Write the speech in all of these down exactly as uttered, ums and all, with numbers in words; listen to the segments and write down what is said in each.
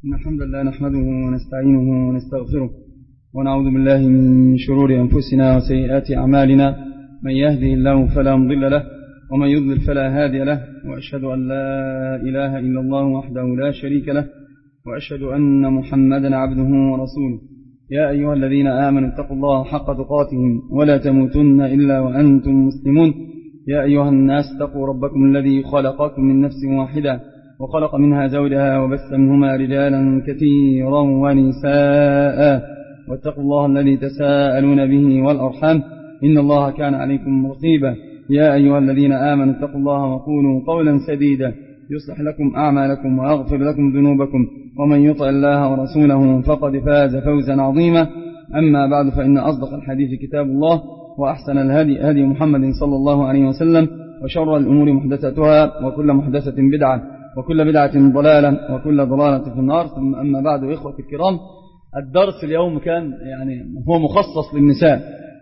إن الحمد لله نحمده ونستعينه ونستغفره ونعوذ بالله من شرور أنفسنا وسيئات أعمالنا. من يهده الله فلا مضل له ومن يضلل فلا هادي له، وأشهد أن لا إله إلا الله وحده لا شريك له، وأشهد أن محمدا عبده ورسوله. يا أيها الذين آمنوا اتقوا الله حق تقاته ولا تموتن إلا وأنتم مسلمون. يا أيها الناس اتقوا ربكم الذي خلقكم من نفس واحدة وخلق منها زوجها وبث منهما رجالا كثيرا ونساء، واتقوا الله الذي تساءلون به والأرحام إن الله كان عليكم رقيبا. يا أيها الذين آمنوا اتقوا الله وقولوا قولا سديدا يصلح لكم أعمالكم ويغفر لكم ذنوبكم، ومن يطع الله ورسوله فقد فاز فوزا عظيما. أما بعد، فإن أصدق الحديث كتاب الله، وأحسن الهدي هدي محمد صلى الله عليه وسلم، وشر الأمور محدثاتها، وكل محدثة بدعة، وكل بدعة ضلالة، وكل ضلالة في النار. ثم أما بعد، إخوة الكرام، الدرس اليوم كان يعني هو مخصص للنساء،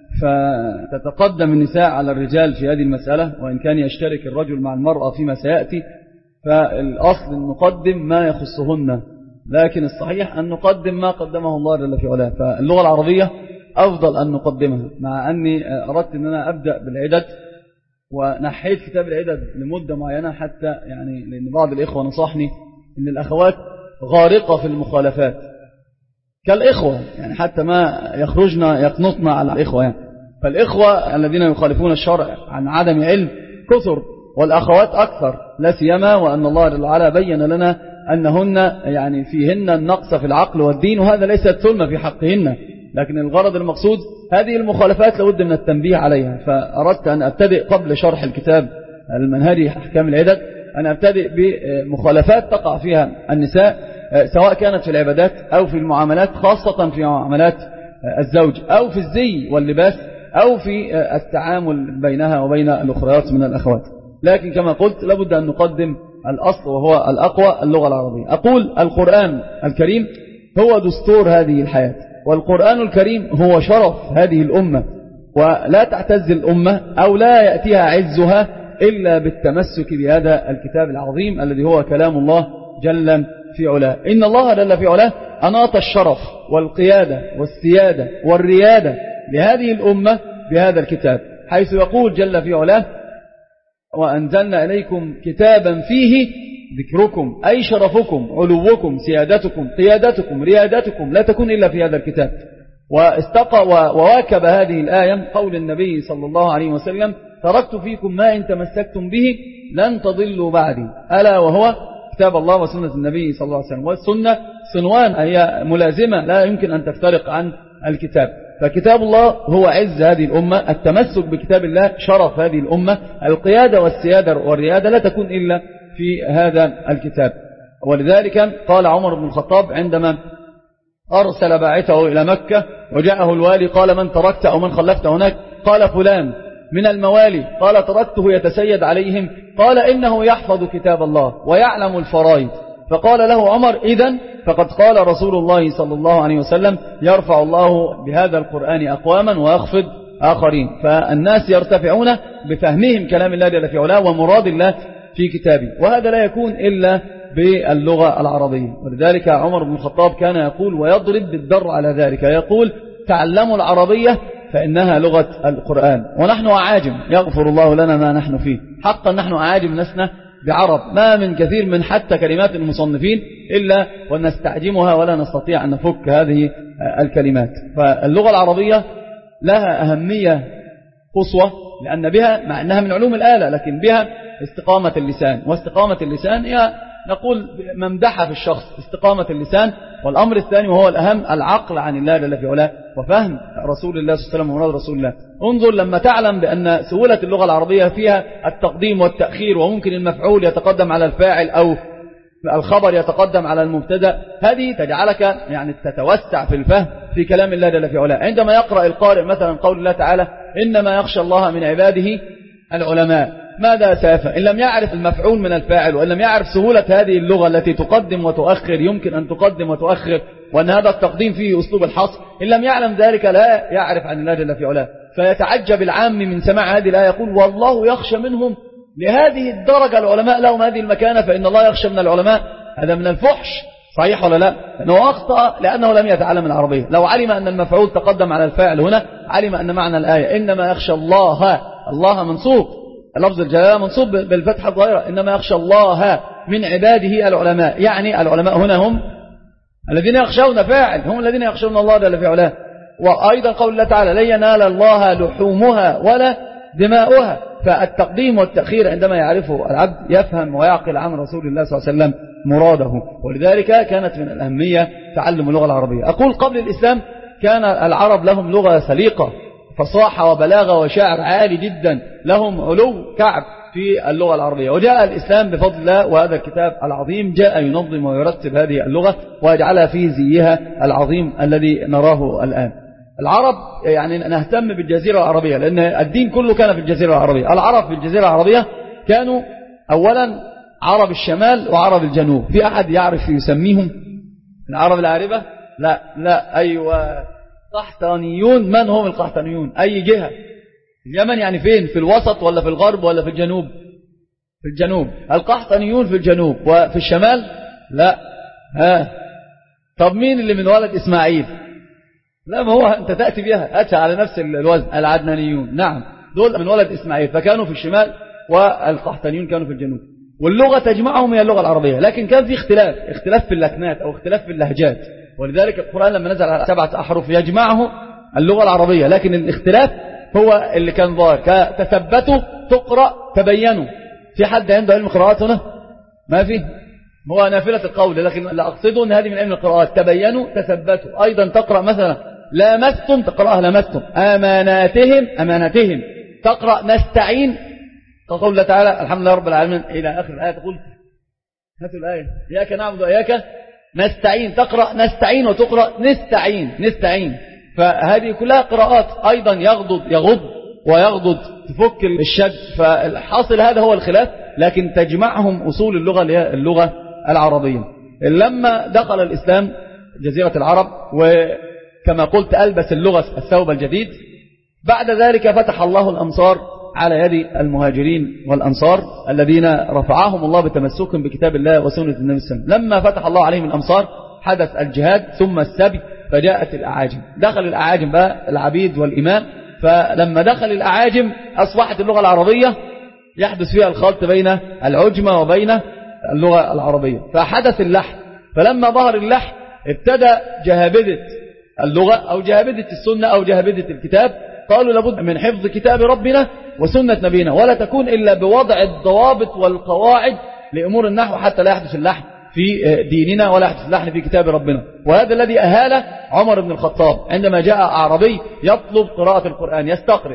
فتتقدم النساء على الرجال في هذه المسألة، وإن كان يشترك الرجل مع المرأة فيما سيأتي، فالأصل أن نقدم ما يخصهن، لكن الصحيح أن نقدم ما قدمه الله جل في علاه. فاللغة العربية أفضل أن نقدمها، مع أني أردت أن أنا أبدأ بالعدد، ونحيت كتاب العدد لمدة معينة حتى يعني لأن بعض الإخوة نصحني أن الأخوات غارقة في المخالفات كالإخوة، يعني حتى ما يخرجن يقنطن على الإخوة يعني. فالإخوة الذين يخالفون الشرع عن عدم علم كثر، والأخوات أكثر، لا سيما وأن الله جل وعلا بين لنا أنهن يعني فيهن النقص في العقل والدين، وهذا ليس ثلم في حقهن، لكن الغرض المقصود هذه المخالفات لابد من التنبيه عليها. فأردت أن أبتدئ قبل شرح الكتاب المنهجي أحكام العدد أن أبتدئ بمخالفات تقع فيها النساء، سواء كانت في العبادات أو في المعاملات، خاصة في معاملات الزوج، أو في الزي واللباس، أو في التعامل بينها وبين الأخريات من الأخوات. لكن كما قلت لابد أن نقدم الأصل وهو الأقوى، اللغة العربية. أقول القرآن الكريم هو دستور هذه الحياة، والقرآن الكريم هو شرف هذه الأمة، ولا تعتز الأمة أو لا يأتيها عزها إلا بالتمسك بهذا الكتاب العظيم الذي هو كلام الله جل في علاه. إن الله جل في علاه أناط الشرف والقيادة والسيادة والريادة لهذه الأمة بهذا الكتاب، حيث يقول جل في علاه: وأنزلنا إليكم كتابا فيه ذكركم، أي شرفكم، علوكم، سيادتكم، قيادتكم، ريادتكم لا تكون إلا في هذا الكتاب. واستقى وواكب هذه الآية قول النبي صلى الله عليه وسلم: تركت فيكم ما إن تمسكتم به لن تضلوا بعدي، ألا وهو كتاب الله وسنة النبي صلى الله عليه وسلم. والسنة صنوان، هي ملازمة لا يمكن أن تفترق عن الكتاب. فكتاب الله هو عز هذه الأمة، التمسك بكتاب الله شرف هذه الأمة، القيادة والسيادة والريادة لا تكون إلا في هذا الكتاب. ولذلك قال عمر بن الخطاب عندما أرسل باعثه إلى مكة وجاءه الوالي قال: من تركت أو من خلفت هناك؟ قال: فلان من الموالي. قال: تركته يتسيد عليهم. قال: إنه يحفظ كتاب الله ويعلم الفرائض. فقال له عمر: إذن فقد قال رسول الله صلى الله عليه وسلم: يرفع الله بهذا القرآن أقواما ويخفض آخرين. فالناس يرتفعون بفهمهم كلام الله جل في علاه ومراد الله في كتابه، وهذا لا يكون إلا باللغة العربية. ولذلك عمر بن الخطاب كان يقول ويضرب بالدر على ذلك، يقول: تعلموا العربية فإنها لغة القرآن. ونحن أعاجم، يغفر الله لنا ما نحن فيه، حقا نحن أعاجم لسنا بعرب، ما من كثير من حتى كلمات المصنفين إلا ونستعجمها ولا نستطيع أن نفك هذه الكلمات. فاللغة العربية لها أهمية قصوى، لأن بها مع أنها من علوم الآلة، لكن بها استقامة اللسان، واستقامة اللسان هي نقول ممدحة في الشخص، استقامة اللسان. والأمر الثاني وهو الأهم العقل عن الله جل في علاه، وفهم رسول الله صلى الله عليه وسلم ومراد رسول الله. انظر لما تعلم بأن سهولة اللغة العربية فيها التقديم والتأخير، وممكن المفعول يتقدم على الفاعل أو الخبر يتقدم على المبتدا، هذه تجعلك يعني تتوسع في الفهم في كلام الله جل في علاه. عندما يقرأ القارئ مثلا قول الله تعالى: إنما يخشى الله من عباده العلماء، ماذا سيفهم؟ إن لم يعرف المفعول من الفاعل، وإن لم يعرف سهولة هذه اللغة التي تقدم وتؤخر، يمكن أن تقدم وتؤخر، وأن هذا التقديم فيه أسلوب الحصر، إن لم يعلم ذلك لا يعرف عن الله جل في علاه. فيتعجب العام من سماع هذه الآية، يقول: والله يخشى منهم لهذه الدرجة، العلماء لهم هذه المكانة، فإن الله يخشى من العلماء. هذا من الفحش صحيح ولا لا؟ لأنه أخطأ لأنه لم يتعلم العربية. لو علم أن المفعول تقدم على الفاعل هنا علم أن معنى الآية إنما يخشى الله، الله منصوب، لفظ الجلالة منصوب بالفتحة الظاهرة، إنما يخشى الله من عباده العلماء، يعني العلماء هنا هم الذين يخشون، فاعل، هم الذين يخشون الله جل في علاه. وأيضا قول الله تعالى لن ينال الله لحومها ولا دماؤها، فالتقديم والتأخير عندما يعرفه العبد يفهم ويعقل عن رسول الله صلى الله عليه وسلم مراده. ولذلك كانت من الأهمية تعلم اللغة العربية. أقول قبل الإسلام كان العرب لهم لغة سليقة، فصاحة وبلاغة وشعر عالي جدا، لهم علو كعب في اللغة العربية. وجاء الإسلام بفضل الله، وهذا الكتاب العظيم جاء ينظم ويرتب هذه اللغة ويجعلها في زيها العظيم الذي نراه الآن. العرب يعني نهتم بالجزيرة العربية لأن الدين كله كان في الجزيرة العربية. العرب في الجزيرة العربية كانوا أولا عرب الشمال وعرب الجنوب. في أحد يعرف يسميهم العرب العاربة؟ لا لا أيوة قحطانيون. من هم القحطانيون؟ أي جهة؟ اليمن يعني فين؟ في الوسط ولا في الغرب ولا في الجنوب؟ في الجنوب. القحطانيون في الجنوب. وفي الشمال لا. ها طب مين اللي من ولد إسماعيل؟ لا ما هو أنت تأتي بها أتى على نفس الوزن. العدنانيون نعم دول من ولد إسماعيل، فكانوا في الشمال والقحطانيون كانوا في الجنوب. واللغة تجمعهم هي اللغة العربية، لكن كان في اختلاف اختلاف في اللكنات أو اختلاف في اللهجات. ولذلك القرآن لما نزل على سبعة أحرف يجمعه اللغة العربية، لكن الاختلاف هو اللي كان ظاهر. كتثبتوا تقرأ تبينوا. في حد عنده علم قراءات هنا؟ ما في، هو نافلة القول، لكن لا أقصده أن هذه من علم القراءات. تبينوا تثبتوا. أيضا تقرأ مثلا لامستم تقرأها لامستم. أماناتهم أماناتهم تقرأ نستعين. قول الله تعالى الحمد لله رب العالمين إلى آخر الآية. تقول هاتوا الآية إياك نعبد وإياك نستعين، تقرأ نستعين وتقرأ نستعين نستعين. فهذه كلها قراءات. أيضا يغضض يغض ويغضض تفك الشد. فالحاصل هذا هو الخلاف، لكن تجمعهم أصول اللغة اللي هي اللغة العربية. لما دخل الإسلام جزيرة العرب وكما قلت ألبس اللغة الثوب الجديد، بعد ذلك فتح الله الأمصار على يد المهاجرين والأنصار الذين رفعهم الله بتمسكهم بكتاب الله وسنة النبي صلى الله عليه وسلم. لما فتح الله عليهم الأمصار حدث الجهاد ثم السبي، فجاءت الأعاجم. دخل الأعاجم بقى العبيد والإمام. فلما دخل الأعاجم أصبحت اللغة العربية يحدث فيها الخلط بين العجمة وبين اللغة العربية، فحدث اللحن. فلما ظهر اللحن ابتدى جهابدة اللغة أو جهابدة السنة أو جهابدة الكتاب قالوا لابد من حفظ كتاب ربنا وسنة نبينا، ولا تكون إلا بوضع الضوابط والقواعد لأمور النحو حتى لا يحدث اللحن في ديننا ولا يحدث اللحن في كتاب ربنا. وهذا الذي أهال عمر بن الخطاب عندما جاء أعربي يطلب قراءة القرآن يستقرئ،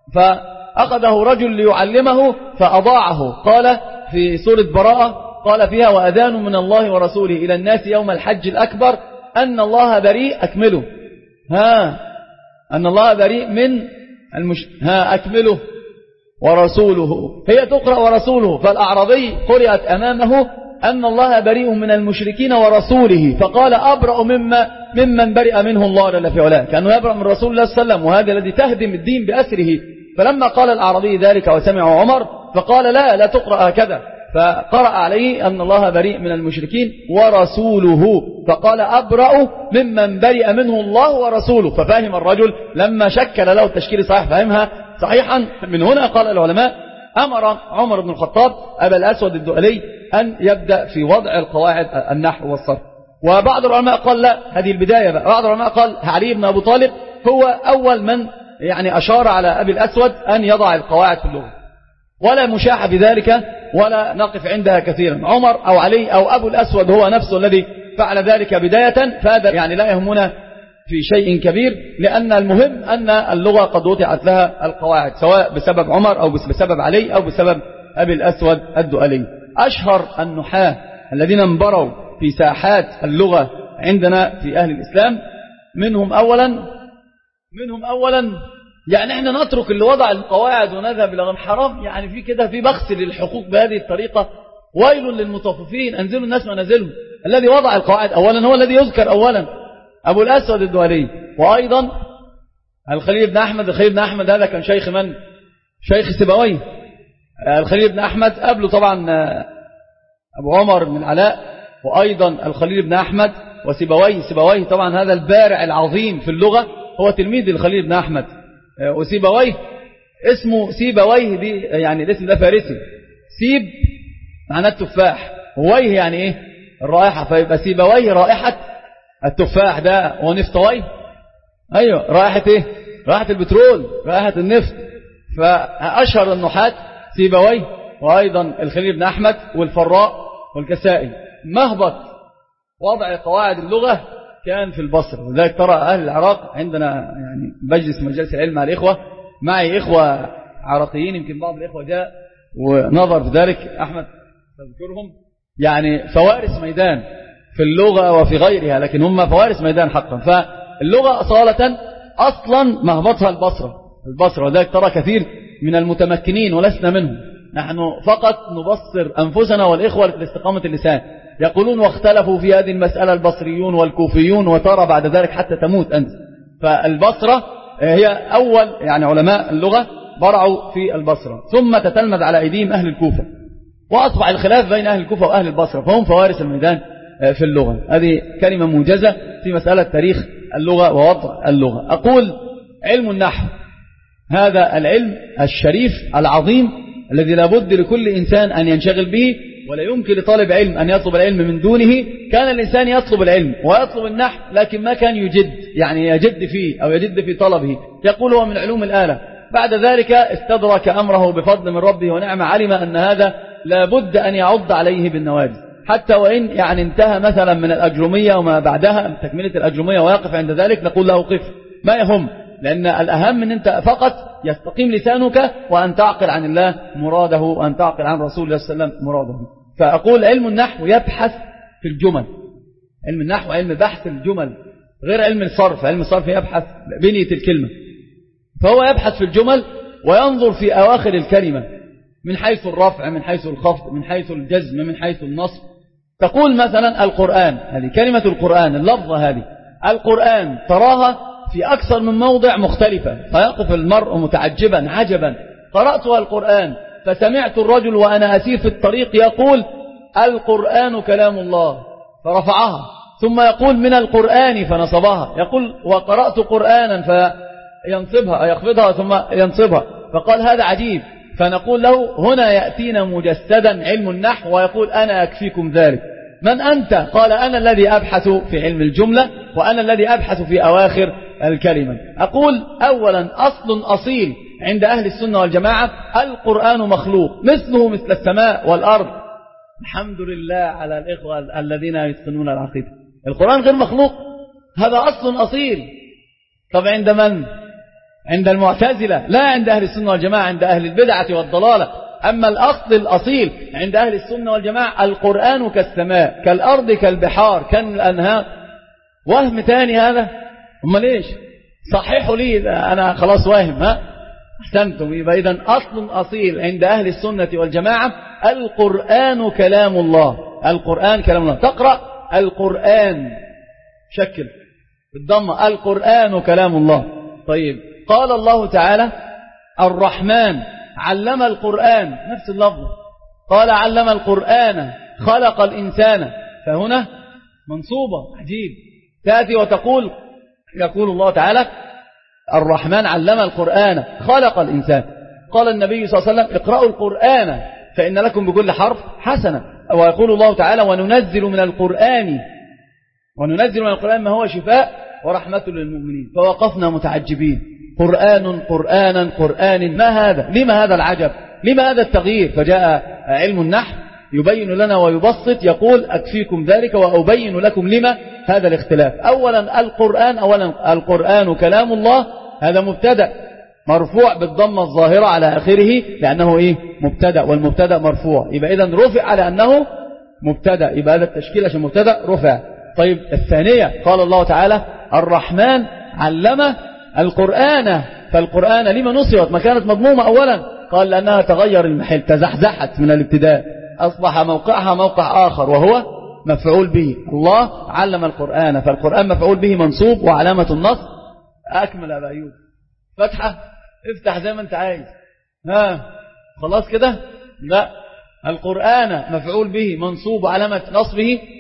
فأخذه رجل ليعلمه فأضاعه. قال في سورة براءة قال فيها وأذان من الله ورسوله إلى الناس يوم الحج الأكبر أن الله بريء أكمله. ها أن الله بريء من المش... ها أكمله ورسوله. هي تقرأ ورسوله، فالأعرابي قرأت أمامه أن الله بريء من المشركين ورسوله، فقال أبرأ مما ممن برئ منه الله جل في علاه، كأنه يبرأ من رسول الله صلى الله عليه وسلم، وهذا الذي تهدم الدين بأسره. فلما قال الأعرابي ذلك وسمع عمر فقال لا لا تقرأ هكذا، فقرأ عليه أن الله بريء من المشركين ورسوله، فقال أبرأ ممن برئ منه الله ورسوله. ففهم الرجل لما شكل له التشكيل صحيح فهمها صحيحا. من هنا قال العلماء أمر عمر بن الخطاب أبا الأسود الدؤلي أن يبدأ في وضع القواعد النحو والصرف. وبعض العلماء قال لا هذه البداية بقى. بعض العلماء قال علي بن أبو طالب هو أول من يعني أشار على أبي الأسود أن يضع القواعد في اللغة، ولا مشاحة بذلك ولا نقف عندها كثيرا. عمر أو علي أو أبو الأسود هو نفسه الذي فعل ذلك بداية، فهذا يعني لا يهمنا في شيء كبير، لأن المهم أن اللغة قد وضعت لها القواعد سواء بسبب عمر أو بسبب علي أو بسبب أبي الأسود الدؤلي. أشهر النحاة الذين انبروا في ساحات اللغة عندنا في أهل الإسلام منهم أولا منهم أولا يعني احنا نترك اللي وضع القواعد ونذهب إلى غير حرام، يعني في كده في بخس للحقوق بهذه الطريقة. ويل للمطففين أنزلوا الناس منازلهم. الذي وضع القواعد أولا هو الذي يذكر أولا أبو الأسود الدؤلي. وأيضا الخليل بن أحمد. الخليل بن أحمد هذا كان شيخ من؟ شيخ سيبويه. الخليل بن أحمد قبله طبعا أبو عمر بن العلاء وأيضا الخليل بن أحمد وسيبويه. سيبويه طبعا هذا البارع العظيم في اللغة هو تلميذ الخليل بن أحمد. وسيبويه اسمه سيبويه دي يعني الاسم ده فارسي. سيب معناه التفاح، وويه يعني ايه الرائحة، فيبقى سيبويه رائحة التفاح ده، ونفطويه ايوه رائحة ايه رائحة البترول رائحة النفط. فأشهر النحاة سيبويه وأيضا الخليل بن أحمد والفراء والكسائي. مهبط وضع قواعد اللغة كان في البصرة، وذلك ترى أهل العراق عندنا يعني بجلس مجلس العلم مع الإخوة، معي إخوة عراقيين يمكن بعض الإخوة جاء ونظر في ذلك أحمد تذكرهم، يعني فوارس ميدان في اللغة وفي غيرها، لكن هم فوارس ميدان حقا. فاللغة أصالة أصلا مهبطها البصرة البصرة وذلك ترى كثير من المتمكنين ولسنا منهم، نحن فقط نبصر أنفسنا والإخوة لاستقامة اللسان. يقولون واختلفوا في هذه المسألة البصريون والكوفيون، وترى بعد ذلك حتى تموت أنت. فالبصرة هي أول يعني علماء اللغة برعوا في البصرة، ثم تتلمذ على أيديهم أهل الكوفة، وأصبح الخلاف بين أهل الكوفة وأهل البصرة، فهم فوارس الميدان في اللغة. هذه كلمة موجزة في مسألة تاريخ اللغة ووضع اللغة. أقول علم النحو هذا العلم الشريف العظيم الذي لابد لكل إنسان أن ينشغل به، ولا يمكن لطالب علم أن يطلب العلم من دونه. كان الإنسان يطلب العلم ويطلب النحو لكن ما كان يجد، يعني يجد فيه أو يجد في طلبه، يقول هو من علوم الآلة. بعد ذلك استدرك أمره بفضل من ربه ونعم، علم أن هذا لابد أن يعض عليه بالنواجذ، حتى وإن يعني انتهى مثلا من الأجرمية وما بعدها تكملة الأجرمية ويقف عند ذلك، نقول له قف ما يهم، لأن الأهم من أنت فقط يستقيم لسانك وأن تعقل عن الله مراده وأن تعقل عن رسول الله صلى الله عليه وسلم مراده. فأقول علم النحو يبحث في الجمل، علم النحو علم بحث الجمل غير علم الصرف. علم الصرف يبحث بنية الكلمة، فهو يبحث في الجمل وينظر في أواخر الكلمة من حيث الرفع من حيث الخفض من حيث الجزم من حيث النصب. تقول مثلا القرآن، هذه كلمة القرآن اللفظة هذه القرآن تراها في أكثر من موضع مختلفة، فيقف المرء متعجبا عجبا، قرأتها القرآن فسمعت الرجل وأنا أسير في الطريق يقول القرآن كلام الله فرفعها، ثم يقول من القرآن فنصبها، يقول وقرأت قرآنا فينصبها يخفضها ثم ينصبها، فقال هذا عجيب. فنقول له هنا يأتينا مجسدا علم النحو ويقول أنا أكفيكم ذلك. من أنت؟ قال أنا الذي أبحث في علم الجملة وأنا الذي أبحث في أواخر الكلمة. أقول أولا أصل أصيل عند أهل السنة والجماعة القرآن مخلوق مثله مثل السماء والأرض. الحمد لله على الإخوة الذين يتقنون العقيدة. القرآن غير مخلوق، هذا أصل أصيل. طب عند من؟ عند المعتزلة، لا عند أهل السنة والجماعة، عند أهل البدعة والضلالة. أما الأصل الأصيل عند أهل السنة والجماعة القرآن كالسماء كالأرض كالبحار كالأنهار. وهم تاني هذا؟ هم ليش صححوا لي أنا خلاص واهم. ها أحسنتم. يبقى إذن أصل أصيل عند أهل السنة والجماعة القرآن كلام الله. القرآن كلام الله. تقرأ القرآن شكل بالضمة القرآن كلام الله. طيب قال الله تعالى الرحمن علم القرآن نفس اللفظ، قال علم القرآن خلق الإنسان، فهنا منصوبة عجيب. تأتي وتقول يقول الله تعالى الرحمن علم القرآن خلق الإنسان. قال النبي صلى الله عليه وسلم اقرأوا القرآن فإن لكم بكل حرف حسنة. ويقول الله تعالى وننزل من القرآن وننزل من القرآن ما هو شفاء ورحمة للمؤمنين. فوقفنا متعجبين، قرآن قرآنا قرآن، ما هذا؟ لما هذا العجب؟ لما هذا التغيير؟ فجاء علم النحو يبين لنا ويبسط، يقول أكفيكم ذلك وأبين لكم لما هذا الاختلاف. أولا القرآن أولا القرآن كلام الله، هذا مبتدأ مرفوع بالضمة الظاهرة على آخره لأنه إيه؟ مبتدأ، والمبتدأ مرفوع، يبقى إذن رفع على أنه مبتدأ، يبقى هذا التشكيل عشان مبتدأ رفع. طيب الثانية قال الله تعالى الرحمن علم القرآن، فالقرآن لما نصرت؟ ما كانت مضمومة أولا، قال لأنها تغير المحل، تزحزحت من الابتداء، أصبح موقعها موقع آخر وهو مفعول به. الله علم القرآن، فالقرآن مفعول به منصوب وعلامة النصب. أكمل أبا أيوب فتحة افتح زي ما انت عايز. ها خلاص كده؟ لا، القرآن مفعول به منصوب وعلامة نصبه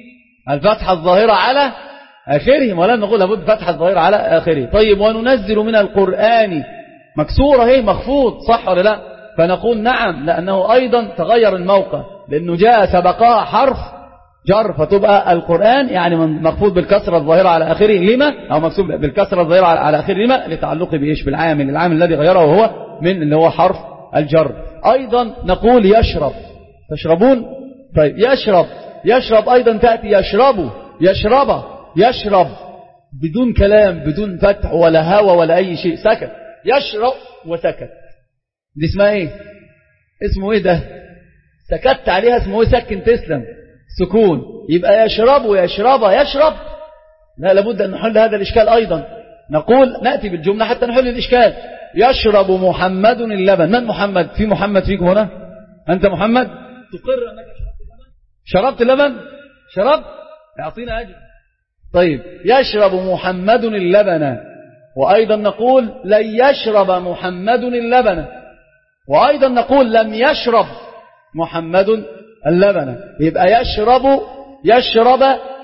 الفتحة الظاهرة على آخره، ولا نقول لابد فتحة الظاهرة على آخره. طيب وننزل من القرآن مكسورة هي مخفوض، صح ولا لا؟ فنقول نعم، لأنه أيضا تغير الموقع، لأنه جاء سبقها حرف جر، فتبقى القرآن يعني مخفوض بالكسرة الظاهرة على آخره لما، أو مكسور بالكسرة الظاهرة على آخره لما، لتعلق بإيش؟ بالعامل، العامل الذي غيره وهو من اللي هو حرف الجر. أيضا نقول يشرب، تشربون. طيب يشرب، يشرب أيضا تأتي يشرب، يشرب، يشرب بدون كلام، بدون فتح ولا هوى ولا أي شيء، سكت، يشرب وسكت. دي اسمها ايه؟ اسمه ايه ده؟ سكت عليها اسمه ايه؟ سكن تسلم، سكون. يبقى يشرب ويشرب يشرب، لا، لابد أن نحل هذا الإشكال أيضا. نقول نأتي بالجملة حتى نحل الإشكال. يشرب محمد اللبن. من محمد؟ في محمد فيكم هنا؟ أنت محمد؟ تقر أنك شربت اللبن؟ شربت؟ يعطينا أجل. طيب يشرب محمد اللبن. وأيضا نقول لن يشرب محمد اللبن. وأيضا نقول لم يشرب محمد اللبن. يبقى يشرب، يشرب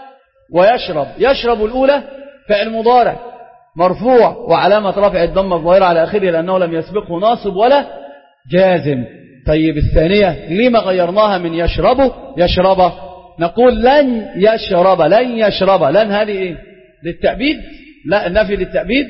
ويشرب. يشرب الأولى فعل مضارع مرفوع وعلامة رفع الضمة الظاهرة على آخره لأنه لم يسبقه ناصب ولا جازم. طيب الثانية لما غيرناها من يشرب يشرب؟ نقول لن يشرب، لن يشرب. لن هذه إيه؟ للتأبيد؟ لا، النفي للتأبيد،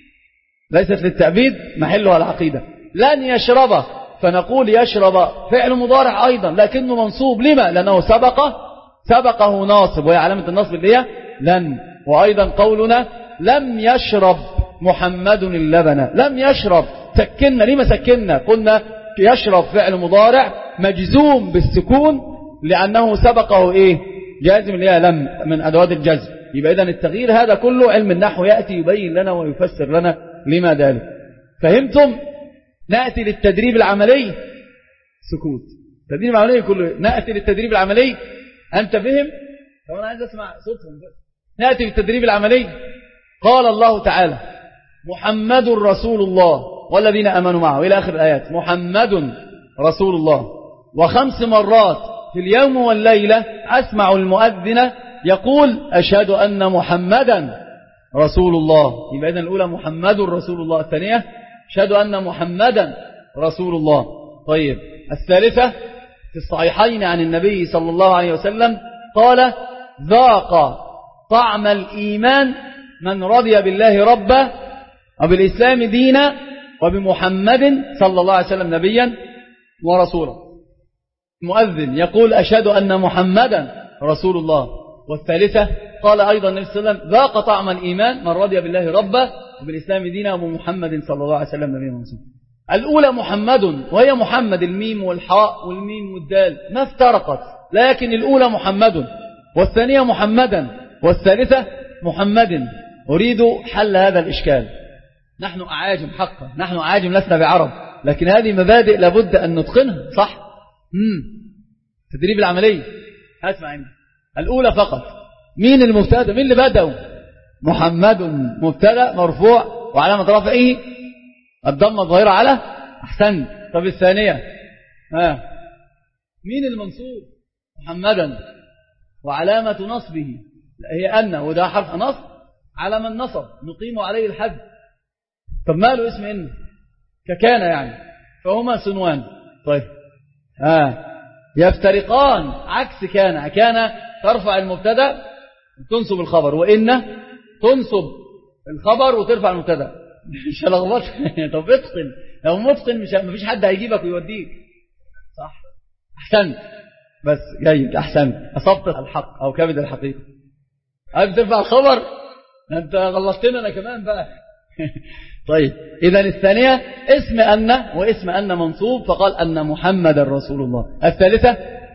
ليست للتأبيد، محلها العقيدة. لن يشرب، فنقول يشرب فعل مضارع أيضا لكنه منصوب. لما؟ لأنه سبق سبقه ناصب، وهي علامة النصب اللي هي لن. وأيضا قولنا لم يشرب محمد اللبن. لم يشرب، سكننا. لما سكننا؟ قلنا يشرب فعل مضارع مجزوم بالسكون لأنه سبقه إيه؟ جازم اللي هي لم من أدوات الجزم. يبقى إذن التغيير هذا كله علم النحو يأتي يبين لنا ويفسر لنا لما ذلك. فهمتم؟ نأتي للتدريب العملي. سكوت. التدريب العملي كله. نأتي للتدريب العملي. أنت فهم؟ طب أنا عايز أسمع صوتهم. نأتي للتدريب العملي. قال الله تعالى محمد رسول الله والذين أمنوا معه إلى آخر الآيات. محمد رسول الله. وخمس مرات في اليوم والليلة أسمع المؤذن يقول أشهد أن محمدا رسول الله. يبقى إذن الأولى محمد رسول الله، الثانية أشهد أن محمدا رسول الله. طيب الثالثة في الصحيحين عن النبي صلى الله عليه وسلم قال ذاق طعم الإيمان من رضي بالله ربا وبالإسلام دينا وبمحمد صلى الله عليه وسلم نبيا ورسولا. المؤذن يقول أشهد أن محمدا رسول الله. والثالثة قال أيضا النبي صلى الله عليه وسلم ذاق طعم الإيمان من رضي بالله ربا وبالإسلام دينا وبمحمد صلى الله عليه وسلم نبيا ورسولا. الأولى محمد، وهي محمد الميم والحاء والميم والدال ما افترقت، لكن الأولى محمد والثانية محمدا والثالثة محمد. أريد حل هذا الإشكال. نحن أعاجم حقا، نحن أعاجم لسنا بعرب، لكن هذه مبادئ لابد أن نتقنها، صح؟ مم. تدريب العملي. اسمع عندي الأولى فقط. مين المبتدأ؟ مين اللي بدأوا؟ محمد مبتدأ مرفوع وعلامة رفعه الضمة الظاهرة على أحسن. طب الثانية ها مين المنصوب؟ محمدا وعلامة نصبه هي أن، وده حرف نصب على من نصب نقيم عليه الحد. طب ما له اسم إن ككان يعني، فهما سنوان. طيب ها يفترقان عكس كان. كان ترفع المبتدا تنصب الخبر، وإن تنصب الخبر وترفع المبتدا. مش هلخبط. طب اتقن، لو متقن مش مفيش حد هيجيبك ويوديك، صح؟ احسنت، بس جيد، احسنت، اصبت الحق او كبد الحقيقه. عايز ترفع الخبر؟ انت غلطتنا انا كمان بقى. طيب اذا الثانيه اسم ان، واسم ان منصوب فقال ان محمد رسول الله. الثالثه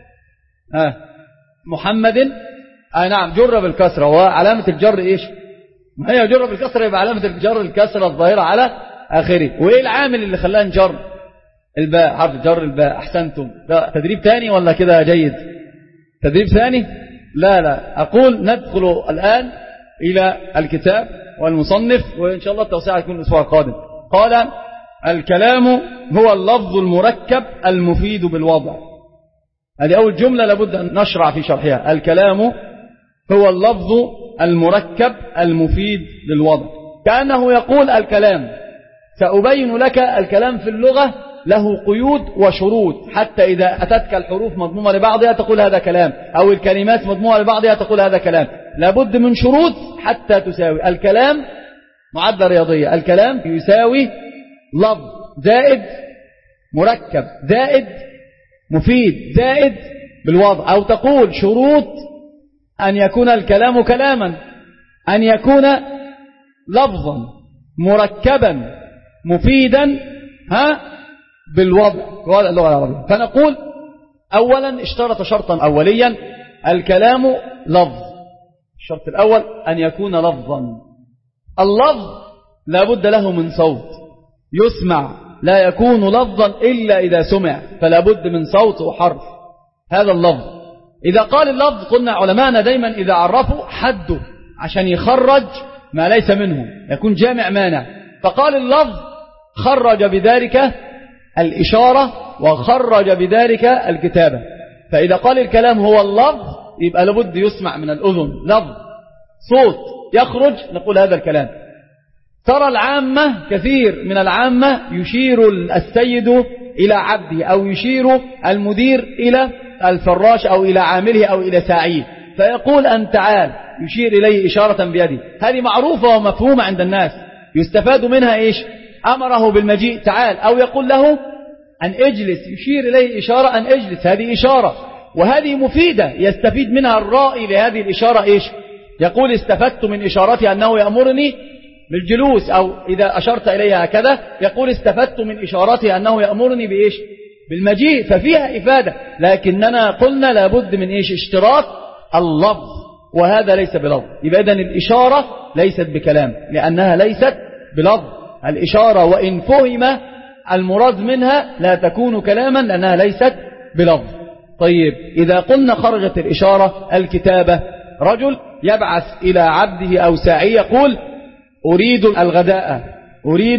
ها آه. محمد آه نعم جر بالكسره، وعلامه الجر ايش؟ ما هي جر بالكسره، يبقى علامه الجر الكسره الظاهره على اخره. وايه العامل اللي خلاه نجر؟ الباء، حرف جر الباء. احسنتم. ده تدريب ثاني ولا كده جيد؟ تدريب ثاني؟ لا لا، اقول ندخل الان الى الكتاب والمصنف، وان شاء الله التوسعه تكون الاسبوع القادم. قال الكلام هو اللفظ المركب المفيد بالوضع. هذه اول جمله لابد ان نشرع في شرحها. الكلام هو اللفظ المركب المفيد للوضع. كأنه يقول الكلام سأبين لك الكلام في اللغة له قيود وشروط، حتى إذا أتتك الحروف مضمومة لبعضها تقول هذا كلام، أو الكلمات مضمومة لبعضها تقول هذا كلام. لابد من شروط حتى تساوي. الكلام معادلة رياضية، الكلام يساوي لفظ زائد مركب زائد مفيد زائد بالوضع. أو تقول شروط أن يكون الكلام كلاما، أن يكون لفظا مركبا مفيدا ها بالوضع وضع اللغة العربية. فنقول أولا اشترط شرطا أوليا، الكلام لفظ. الشرط الأول أن يكون لفظا. اللفظ لا بد له من صوت يسمع، لا يكون لفظا إلا إذا سمع، فلا بد من صوت وحرف. هذا اللفظ. إذا قال اللفظ قلنا علماءنا دايما إذا عرفوا حده عشان يخرج ما ليس منه، يكون جامع مانع. فقال اللفظ خرج بذلك الإشارة وخرج بذلك الكتابة. فإذا قال الكلام هو اللفظ يبقى لابد يسمع من الأذن، لفظ صوت يخرج، نقول هذا الكلام. ترى العامة كثير من العامة يشير السيد إلى عبده، أو يشير المدير إلى الفراش أو إلى عامله أو إلى ساعيه، فيقول أن تعال، يشير إليه إشارة بيده. هذه معروفة ومفهومة عند الناس، يستفاد منها إيش؟ أمره بالمجيء تعال، أو يقول له أن اجلس، يشير إليه إشارة أن اجلس. هذه إشارة وهذه مفيدة، يستفيد منها الرائي لهذه الإشارة إيش؟ يقول استفدت من إشارتي أنه يأمرني بالجلوس، أو إذا أشرت إليها هكذا يقول استفدت من إشارتي أنه يأمرني بإيش؟ بالمجيء. ففيها إفادة، لكننا قلنا لابد من إيش؟ اشتراط اللفظ، وهذا ليس بلفظ. يبقى إذن الإشارة ليست بكلام لأنها ليست بلفظ. الإشارة وإن فهم المراد منها لا تكون كلاما لأنها ليست بلفظ. طيب إذا قلنا خرجت الإشارة الكتابة، رجل يبعث إلى عبده أو ساعي يقول أريد الغداء، أريد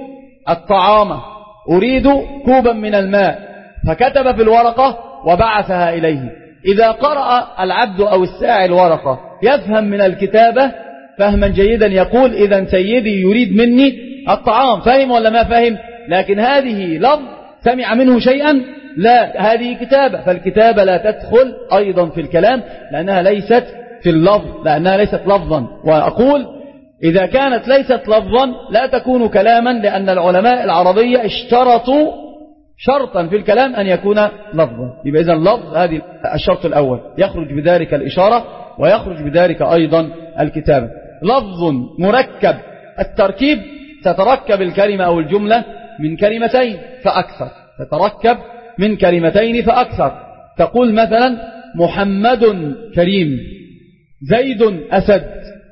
الطعام، أريد كوبا من الماء، فكتب في الورقة وبعثها إليه. إذا قرأ العبد أو الساعي الورقة يفهم من الكتابة فهما جيدا، يقول إذا سيدي يريد مني الطعام. فهم ولا ما فهم؟ لكن هذه لفظ سمع منه شيئا؟ لا، هذه كتابة. فالكتابة لا تدخل أيضا في الكلام لأنها ليست في اللفظ، لأنها ليست لفظا. وأقول إذا كانت ليست لفظا لا تكون كلاما، لأن العلماء العربية اشترطوا شرطا في الكلام أن يكون لفظا. يبقى إذن اللفظ هذه الشرط الأول، يخرج بذلك الإشارة ويخرج بذلك أيضا الكتابة. لفظ مركب، التركيب تتركب الكلمة أو الجملة من كلمتين فأكثر، تتركب من كلمتين فأكثر. تقول مثلا محمد كريم، زيد أسد،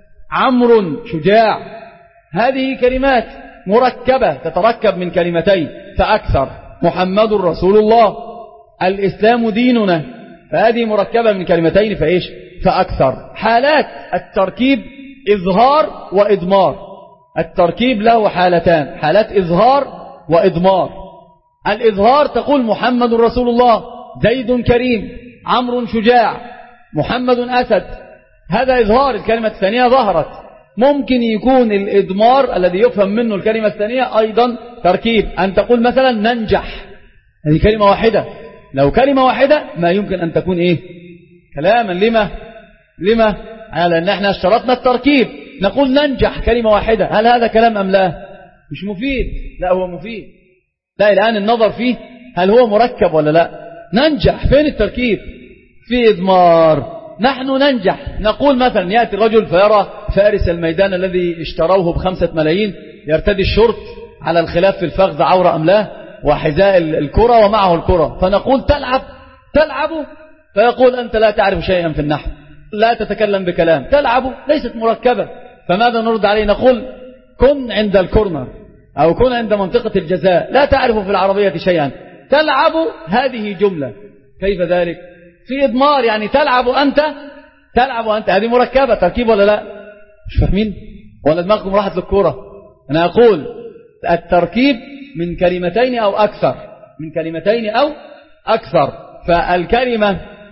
عمرو شجاع. هذه كلمات مركبة تتركب من كلمتين فأكثر. محمد رسول الله، الإسلام ديننا، فهذه مركبة من كلمتين فإيش؟ فأكثر. حالات التركيب إظهار وإضمار. التركيب له حالتان، حالات إظهار وإضمار. الإظهار تقول محمد رسول الله، زيد كريم، عمرو شجاع، محمد أسد. هذا إظهار، الكلمة الثانية ظهرت. ممكن يكون الإضمار الذي يفهم منه الكلمة الثانية أيضا تركيب، أن تقول مثلا ننجح، هذه كلمة واحدة. لو كلمة واحدة ما يمكن أن تكون إيه؟ كلاما. لما؟ لما؟ لأن احنا اشترطنا التركيب. نقول ننجح كلمة واحدة، هل هذا كلام أم لا؟ مش مفيد. لا هو مفيد. لا، الآن النظر فيه هل هو مركب ولا لا. ننجح فين التركيب؟ في إضمار. نحن ننجح. نقول مثلا يأتي الرجل فيرى فارس الميدان الذي اشتروه بخمسة ملايين يرتدي الشرط على الخلاف في الفخذ عورة أم لا، وحذاء الكرة ومعه الكرة، فنقول تلعب تلعب، فيقول أنت لا تعرف شيئا في النحو، لا تتكلم بكلام، تلعب ليست مركبة. فماذا نرد عليه؟ نقول كن عند الكورنر أو كن عند منطقة الجزاء، لا تعرف في العربية شيئا، تلعب هذه جملة. كيف ذلك؟ في إضمار، يعني تلعب أنت، تلعب أنت، هذه مركبة. تركيب ولا لا؟ مش فاهمين ولا دماغكم راحت للكورة؟ أنا أقول التركيب من كلمتين أو أكثر، من كلمتين أو أكثر. فالكلمة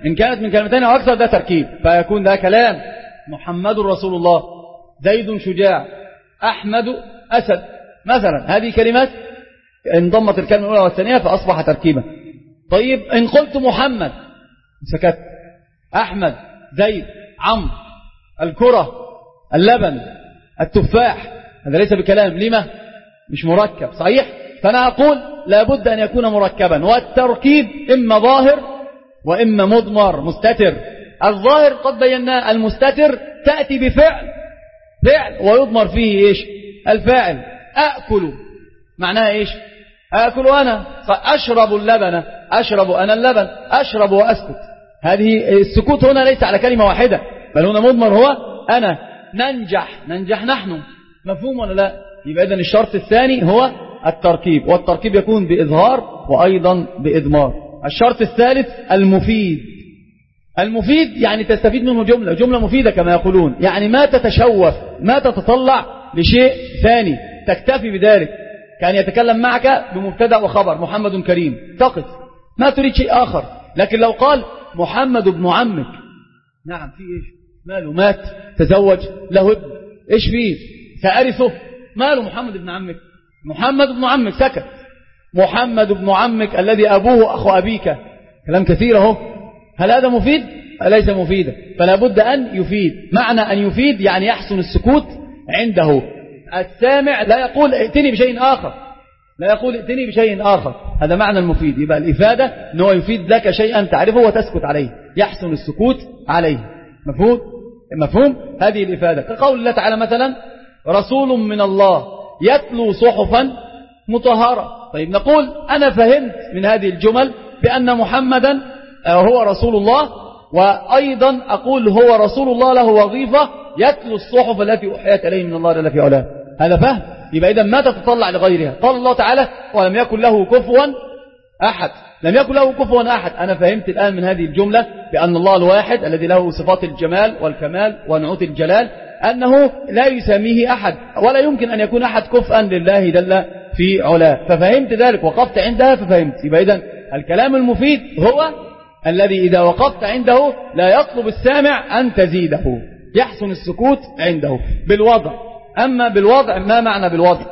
إن كانت من كلمتين أو أكثر ده تركيب، فيكون ده كلام محمد رسول الله، زيد شجاع، أحمد أسد مثلا. هذه كلمات انضمت الكلمة الأولى والثانية فأصبح تركيبا. طيب إن قلت محمد سكت، أحمد، زيد، عمرو، الكرة، اللبن، التفاح، هذا ليس بكلام. لما؟ مش مركب صحيح. فأنا أقول لابد أن يكون مركبا، والتركيب إما ظاهر وإما مضمر مستتر. الظاهر قد بينا، المستتر تأتي بفعل فعل ويضمر فيه إيش؟ الفاعل. أأكل معناها إيش؟ أأكل أنا، أشرب اللبن، أشرب أنا اللبن، أشرب وأسكت. هذه السكوت هنا ليس على كلمة واحدة، بل هنا مضمر هو أنا. ننجح، ننجح نحن، مفهوم ولا لا؟ يبقى إذن الشرط الثاني هو التركيب، والتركيب يكون بإظهار وأيضا بإضمار. الشرط الثالث المفيد. المفيد يعني تستفيد منه جملة، جملة مفيدة كما يقولون، يعني ما تتشوف، ما تتطلع لشيء ثاني، تكتفي بذلك. كان يتكلم معك بمبتدأ وخبر، محمد كريم، تقف، ما تريد شيء آخر. لكن لو قال محمد ابن عمك، نعم في إيش؟ ماله؟ مات، تزوج، له ابن، إيش فيه؟ سأرثه، ماله محمد ابن عمك؟ محمد ابن عمك، سكت. محمد ابن عمك الذي أبوه أخو أبيك، كلام كثير اهو. هل هذا مفيد؟ ليس مفيدا. فلا بد أن يفيد. معنى أن يفيد يعني يحسن السكوت عنده. السامع لا يقول ائتني بشيء آخر، لا يقول ائتني بشيء آخر، هذا معنى المفيد. يبقى الإفادة أنه يفيد لك شيئا تعرفه وتسكت عليه، يحسن السكوت عليه. مفهوم؟ مفهوم هذه الإفادة. كقول الله تعالى مثلا رسول من الله يتلو صحفا مطهرة. طيب نقول أنا فهمت من هذه الجمل بأن محمدا هو رسول الله، وأيضا أقول هو رسول الله له وظيفة يتلو الصحف التي أوحيت إليه من الله جل في علاه. هذا فهم. يبقى إذا ما تتطلع لغيرها. قال الله تعالى ولم يكن له كفوا أحد، لم يكن له كفوا أحد. أنا فهمت الآن من هذه الجملة بأن الله الواحد الذي له صفات الجمال والكمال ونعوت الجلال أنه لا يسميه أحد، ولا يمكن أن يكون أحد كفءا لله جل في علاه. ففهمت ذلك، وقفت عندها ففهمت. يبقى إذن الكلام المفيد هو الذي إذا وقفت عنده لا يطلب السامع أن تزيده، يحسن السكوت عنده بالوضع. أما بالوضع، ما معنى بالوضع؟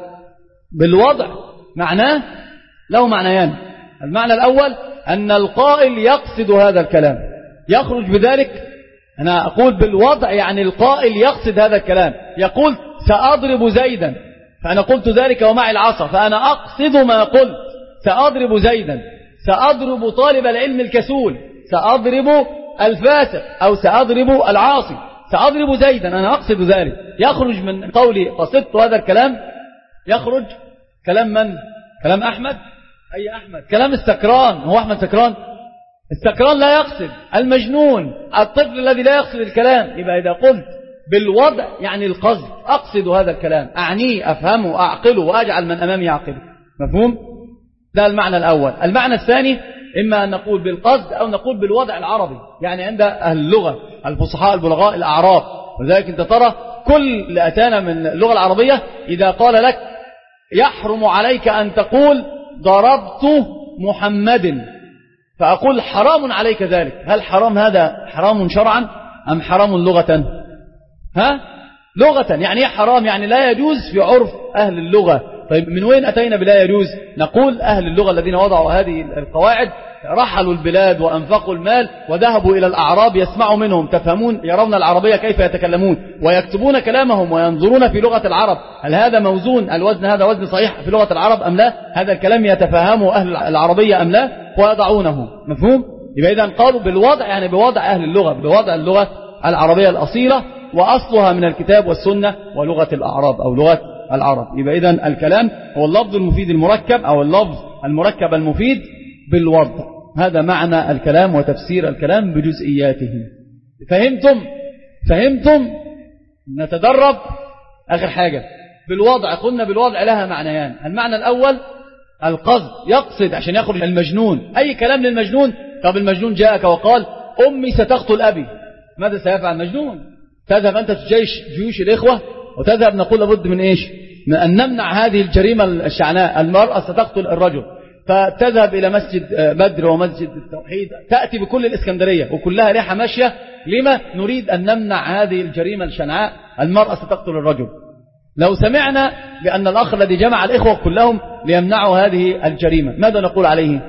بالوضع معناه له معنيان. المعنى الأول أن القائل يقصد هذا الكلام، يخرج بذلك. أنا أقول بالوضع يعني القائل يقصد هذا الكلام، يقول سأضرب زيدا، فأنا قلت ذلك ومعي العصا، فأنا أقصد ما قلت، سأضرب زيدا، سأضرب طالب العلم الكسول، سأضرب الفاسق، أو سأضرب العاصي، سأضرب زيدا، أنا أقصد ذلك. يخرج من قولي قصدت هذا الكلام، يخرج كلام من؟ كلام أحمد. أي أحمد؟ كلام السكران. هو أحمد سكران؟ السكران لا يقصد، المجنون، الطفل الذي لا يقصد الكلام. يبقى إذا قلت بالوضع يعني القصد، أقصد هذا الكلام، أعنيه، أفهمه، أعقله، وأجعل من أمامي يعقله. مفهوم؟ ده المعنى الأول. المعنى الثاني إما أن نقول بالقصد أو نقول بالوضع العربي، يعني عند أهل اللغة الفصحاء البلغاء الأعراب. ولذلك أنت ترى كل اللي أتانا من اللغة العربية إذا قال لك يحرم عليك أن تقول ضربت محمد، فأقول حرام عليك ذلك. هل حرام هذا حرام شرعا أم حرام لغة؟ ها؟ لغة. يعني حرام يعني لا يجوز في عرف أهل اللغة. طيب من وين أتينا بلا يجوز؟ نقول أهل اللغة الذين وضعوا هذه القواعد رحلوا البلاد وأنفقوا المال وذهبوا إلى الأعراب يسمعوا منهم، تفهمون، يرون العربية كيف يتكلمون ويكتبون كلامهم وينظرون في لغة العرب هل هذا موزون، الوزن هذا وزن صحيح في لغة العرب أم لا، هذا الكلام يتفهمه أهل العربية أم لا، ويضعونه. مفهوم؟ يبقى إذن قالوا بالوضع يعني بوضع أهل اللغة، بوضع اللغة العربية الأصيلة، وأصلها من الكتاب والسنة ولغة الأعراب أو لغة العرب. يبقى إذن الكلام هو اللفظ المفيد المركب أو اللفظ المركب المفيد بالوضع. هذا معنى الكلام وتفسير الكلام بجزئياته. فهمتم؟ فهمتم؟ نتدرب. آخر حاجة بالوضع، قلنا بالوضع لها معنيان. المعنى الأول القصد، يقصد عشان يخرج المجنون، أي كلام للمجنون. طب المجنون جاءك وقال أمي ستقتل أبي، ماذا سيفعل المجنون؟ تذهب أنت تجيش جيوش الإخوة وتذهب، نقول لابد من إيش؟ من أن نمنع هذه الجريمة الشعناء، المرأة ستقتل الرجل. فتذهب إلى مسجد بدر ومسجد التوحيد، تأتي بكل الإسكندرية وكلها ريحة ماشية. لما نريد أن نمنع هذه الجريمة الشنعاء؟ المرأة ستقتل الرجل. لو سمعنا بأن الأخ الذي جمع الإخوة كلهم ليمنعوا هذه الجريمة، ماذا نقول عليه؟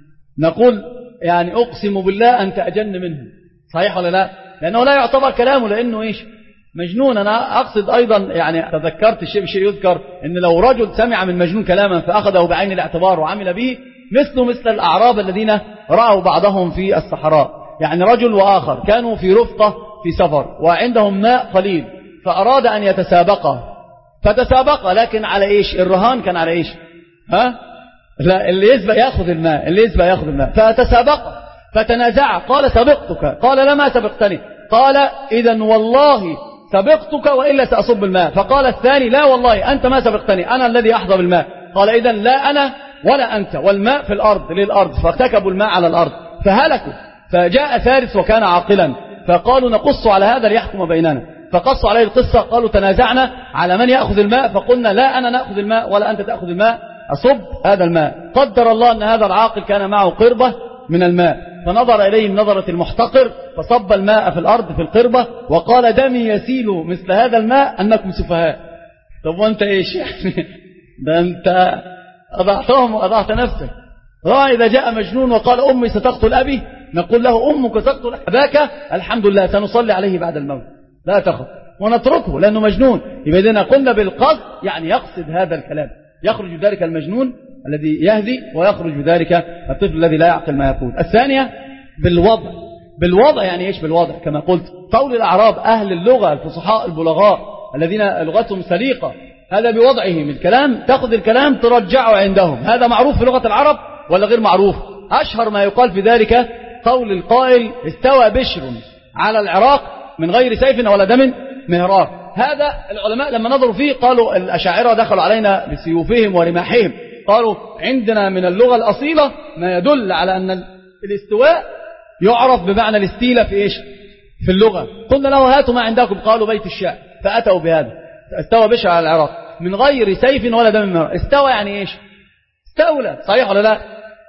نقول يعني أقسم بالله أنت أجن منه. صحيح ولا لا؟ لأنه لا يعتبر كلامه، لأنه إيش؟ مجنون. أنا أقصد أيضا، يعني تذكرت الشيء بشيء يذكر، أن لو رجل سمع من مجنون كلاما فأخذه بعين الاعتبار وعمل به، مثل مثل الأعراب الذين رأوا بعضهم في الصحراء. يعني رجل وآخر كانوا في رفقة في سفر وعندهم ماء قليل، فأراد أن يتسابقا فتسابقا، لكن على إيش؟ الرهان كان على إيش؟ ها؟ لا، اللي يسبق يأخذ الماء، اللي يسبق يأخذ الماء. فتسابقا فتنازع، قال سبقتك، قال لما سبقتني، قال إذن والله سبقتك وإلا سأصب الماء. فقال الثاني لا والله أنت ما سبقتني، أنا الذي أحظى بالماء. قال إذن لا أنا ولا أنت، والماء في الأرض للأرض. فارتكبوا الماء على الأرض فهلكوا. فجاء ثالث وكان عاقلا، فقالوا نقص على هذا ليحكم بيننا. فقصوا عليه القصة، قالوا تنازعنا على من يأخذ الماء، فقلنا لا أنا نأخذ الماء ولا أنت تأخذ الماء، أصب هذا الماء. قدر الله أن هذا العاقل كان معه قربة من الماء، فنظر إليهم نظرة المحتقر، فصب الماء في الأرض في القربة وقال دمي يسيل مثل هذا الماء أنكم سفهاء. طب وأنت إيش يعني؟ ده أنت أضعتهم وأضعت نفسك. إذا جاء مجنون وقال أمي ستقتل أبي، نقول له أمك ستقتل أباك، الحمد لله سنصلي عليه بعد الموت، لا تخف، ونتركه لأنه مجنون. يبقى إذا قلنا بالقصد، يعني يقصد هذا الكلام، يخرج ذلك المجنون الذي يهدي، ويخرج ذلك الطفل الذي لا يعقل ما يقول. الثانية بالوضع. بالوضع يعني إيش بالوضع؟ كما قلت قول الأعراب أهل اللغة الفصحاء البلغاء الذين لغتهم سليقة، هذا بوضعهم الكلام، تأخذ الكلام ترجعه عندهم. هذا معروف في لغة العرب ولا غير معروف؟ أشهر ما يقال في ذلك قول القائل استوى بشر على العراق من غير سيف ولا دم مهراق. هذا العلماء لما نظروا فيه قالوا الأشاعرة دخلوا علينا بسيوفهم ورماحهم، قالوا عندنا من اللغة الأصيلة ما يدل على أن الاستواء يعرف بمعنى الاستيلة في إيش؟ في اللغة. قلنا له هاتوا ما عندكم، قالوا بيت الشعر، فأتوا بهذا استوى بشر على العراق من غير سيف ولا دم مهراق. استوى يعني إيش؟ استولى. صحيح ولا لا؟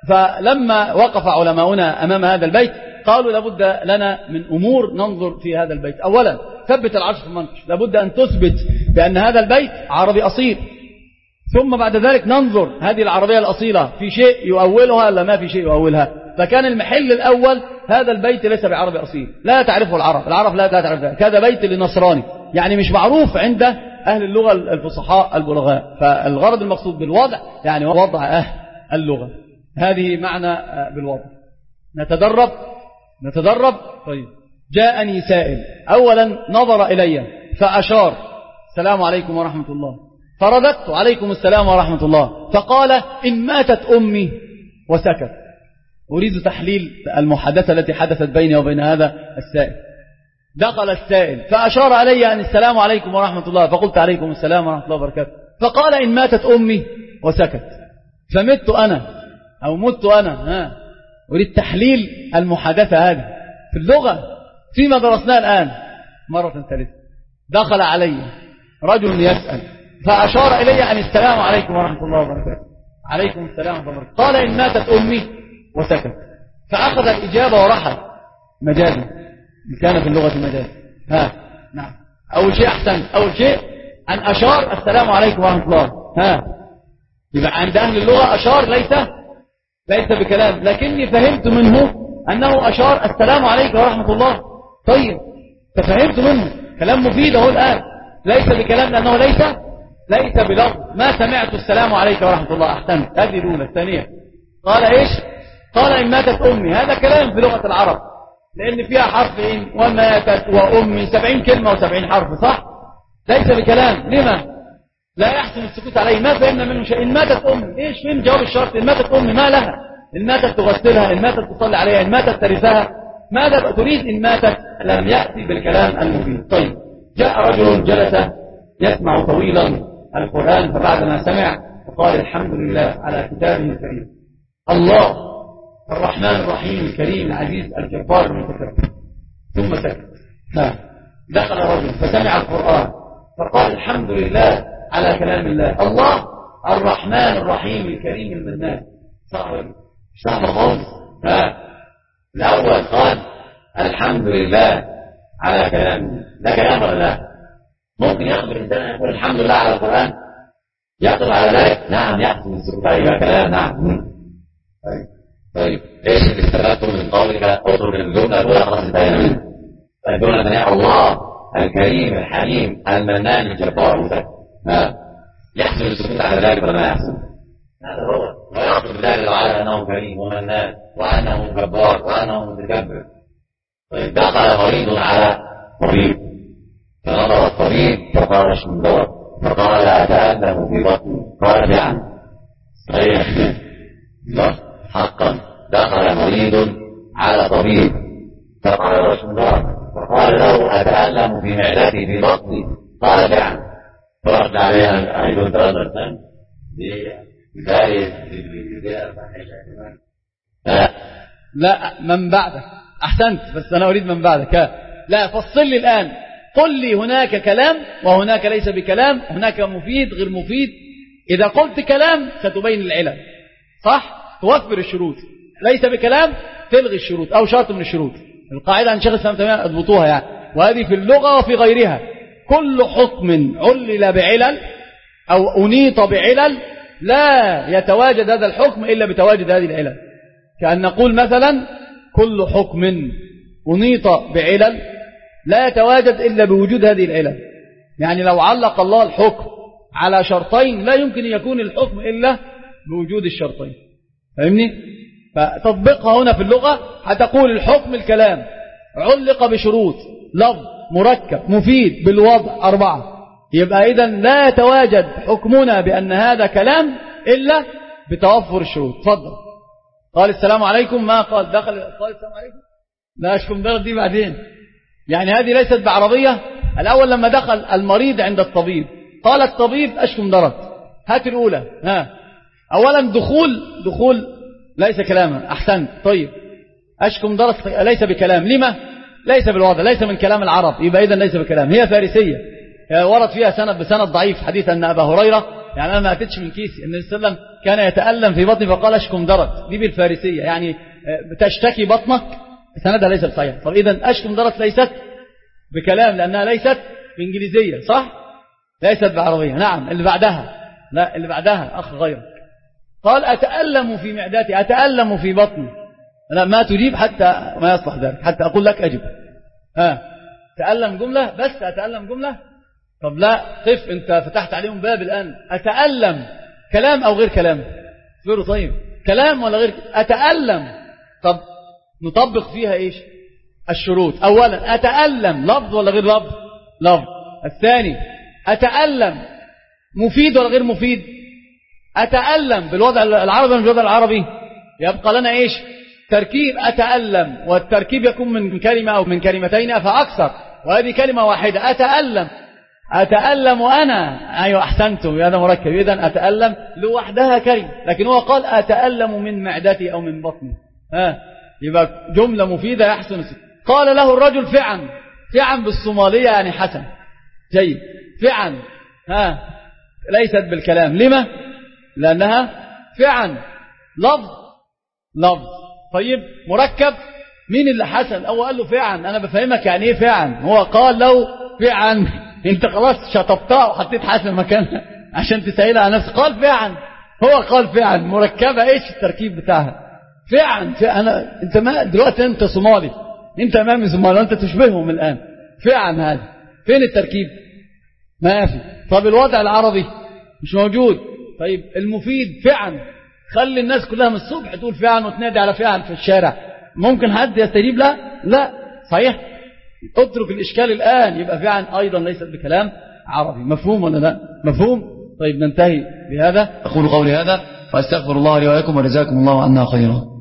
فلما وقف علماؤنا أمام هذا البيت قالوا لابد لنا من أمور ننظر في هذا البيت. أولا ثبت العرش في المنقش، لابد أن تثبت بأن هذا البيت عربي أصيل، ثم بعد ذلك ننظر هذه العربية الأصيلة في شيء يؤولها ولا ما في شيء يؤولها. فكان المحل الأول هذا البيت ليس بعربي أصيل، لا تعرفه العرب، العرب لا تعرف ذلك، هذا بيت لنصراني، يعني مش معروف عند أهل اللغة الفصحاء البلغاء. فالغرض المقصود بالوضع يعني وضع أهل اللغة، هذه معنى بالوضع. نتدرب نتدرب طيب. جاءني سائل، أولا نظر إلي فأشار السلام عليكم ورحمة الله، فرددت عليكم السلام ورحمة الله، فقال إن ماتت أمي وسكت. أريد تحليل المحادثة التي حدثت بيني وبين هذا السائل. دخل السائل فأشار علي أن السلام عليكم ورحمة الله، فقلت عليكم السلام ورحمة الله وبركاته، فقال إن ماتت أمي وسكت، فمت أنا أو مت أنا. ها، أريد تحليل المحادثة هذه في اللغة فيما درسناه الآن مرة ثالثة. دخل علي رجل يسأل فأشار إلي أن السلام عليكم ورحمة الله وبركاته، عليكم السلام ورحمة الله وبركاته، قال إن ماتت أمي وسكت، فأخذ الإجابة ورحل مجازا، كان في اللغة مجاز. ها نعم، أول شيء أحسن، أول شيء أن أشار السلام عليكم ورحمة الله. ها، يبقى عند أهل اللغة أشار ليس ليس بكلام، لكني فهمت منه أنه أشار السلام عليكم ورحمة الله. طيب، ففهمت منه كلام مفيد هو الآن، ليس بكلام لأنه ليس ليس بلفظ. ما سمعت السلام عليكم ورحمة الله. أحسنت، هذه الأولى. الثانية قال إيش؟ قال إن ماتت أمي، هذا كلام في لغة العرب لأن فيها حرف إن وماتت وأمي، سبعين كلمة وسبعين حرف، صح؟ ليس بكلام. لما لا يحسن السكوت عليه؟ ما فهمنا منه شيء. إن ماتت أمي، إيش فين جواب الشرط؟ إن ماتت أمي ما لها؟ إن ماتت تغسلها، إن ماتت تصلي عليها، إن ماتت ترثها، ماذا تريد؟ إن ماتت لم يأتي بالكلام المفيد. طيب، جاء رجل جلس يسمع طويلا القرآن، فبعدما سمع فقال الحمد لله على كتابه الكريم، الله الرحمن الرحيم الكريم العزيز الجبار المتكبر، ثم سكت. دخل رجل فسمع القرآن فقال الحمد لله على كلام الله، الله الرحمن الرحيم الكريم المنان، صعب صعب خالص. الأول قال الحمد لله على كلامه، ده كلام ولا لا؟ ممكن يخبر الإنسان يقول الحمد لله على القرآن؟ يقدر على ذلك؟ نعم يحسن السكوت على كلام. نعم. طيب طيب ايش اللي استفدته من قولك اترك الجمله الاولى خلاص انتهينا منها؟ الجمله الثانيه الله الكريم الحليم المنان الجبار المتكبر. ها يحسن السكوت على ذلك ولا ما يحسن؟ هذا هو، ويعصر بذلك على انه كريم ومنان وانه جبار وانه متكبر. طيب دخل مريض على طبيب فنظر الطبيب فقال اشم دور فقال اتألم في بطني قال نعم. صحيح الله حقا دخل مريض على طبيب فقال اشم دور فقال له اتألم في معدتي في بطني قال نعم. فرد عليها ايضا تأثر ثاني بداية لا من بعدك أحسنت، بس أنا أريد من بعدك. لا فصل لي الآن، قل لي هناك كلام وهناك ليس بكلام، هناك مفيد غير مفيد. إذا قلت كلام ستبين العلل صح، توفر الشروط. ليس بكلام تلغي الشروط أو شرط من الشروط. القاعدة عن شيخ الإسلام تماما أضبطوها يعني، وهذه في اللغة وفي غيرها. كل حكم علل بعلل أو أنيط بعلل لا يتواجد هذا الحكم إلا بتواجد هذه العلل. كأن نقول مثلا كل حكم أنيط بعلل لا يتواجد إلا بوجود هذه العلل. يعني لو علق الله الحكم على شرطين لا يمكن يكون الحكم إلا بوجود الشرطين. فاهمني؟ فتطبقها هنا في اللغة هتقول الحكم الكلام علق بشروط لفظ مركب مفيد بالوضع أربعة، يبقى إذن لا يتواجد حكمنا بأن هذا كلام إلا بتوفر الشروط. تفضل. قال السلام عليكم، ما قال دخل قال السلام عليكم، لا أشكم درد دي بعدين. يعني هذه ليست بعربية. الأول لما دخل المريض عند الطبيب قال الطبيب أشكم درد، هات الأولى. ها أولا دخول دخول ليس كلاما. أحسنت. طيب أشكم درد ليس بكلام. لما؟ ليس بالوضع، ليس من كلام العرب، يبقى إذن ليس بكلام. هي فارسية ورد فيها سند بسند ضعيف حديث أن أبا هريرة، يعني أنا ما أتتش من كيسي، أن النبي صلى الله عليه وسلم كان يتألم في بطني فقال أشكم درد. دي بالفارسية يعني تشتكي بطنك، سندها ليس بصحيح. طب إذن أشكم درد ليست بكلام لأنها ليست بإنجليزية صح؟ ليست بعربية. نعم. اللي بعدها لا اللي بعدها أخ غيرك قال أتألم في معدتي، أتألم في بطني. لا ما تجيب حتى ما يصلح ذلك، حتى أقول لك أجب. ها تألم جملة بس، أتألم جملة. طب لا قف، أنت فتحت عليهم باب الآن. أتألم كلام أو غير كلام؟ فيرو طيب كلام ولا غير؟ أتألم. طب نطبق فيها إيش الشروط؟ أولا أتألم لفظ ولا غير لفظ؟ لفظ. الثاني أتألم مفيد ولا غير مفيد؟ أتألم بالوضع العربي من الوضع العربي. يبقى لنا إيش؟ تركيب أتألم، والتركيب يكون من كلمة أو من كلمتين فأكثر، وهذه كلمة واحدة. أتألم أتألم وأنا أيوة أحسنتم، هذا مركب. إذن أتألم لوحدها كلمة، لكن هو قال أتألم من معدتي أو من بطني. ها يبقى جملة مفيدة يحسن. قال له الرجل فعن، فعن بالصومالية يعني حسن جيد. فعن ها ليست بالكلام. لما؟ لأنها فعن لفظ لفظ. طيب مركب مين اللي حسن؟ أو قال له فعن، أنا بفهمك يعني إيه فعن. هو قال له فعن، انت خلاص شطبتها وحطيت حسن مكانها عشان تسهلها على نفسك. قال فعن، هو قال فعن مركبة. ايش التركيب بتاعها؟ فعن. أنا انت ما دلوقتي انت صومالي، انت امامي صومالي وانت تشبههم الآن. فعن هذا فين التركيب؟ ما في. طب الوضع العربي مش موجود. طيب المفيد فعن، خلي الناس كلها من الصبح تقول فعن وتنادي على فعن في الشارع، ممكن حد يستجيب؟ لا لا صحيح. اترك الإشكال الآن. يبقى فعلا أيضا ليست بكلام عربي. مفهوم ولا لا؟ مفهوم. طيب ننتهي بهذا. أقول قولي هذا وأستغفر الله لي ولكم وجزاكم الله عنا خيرا.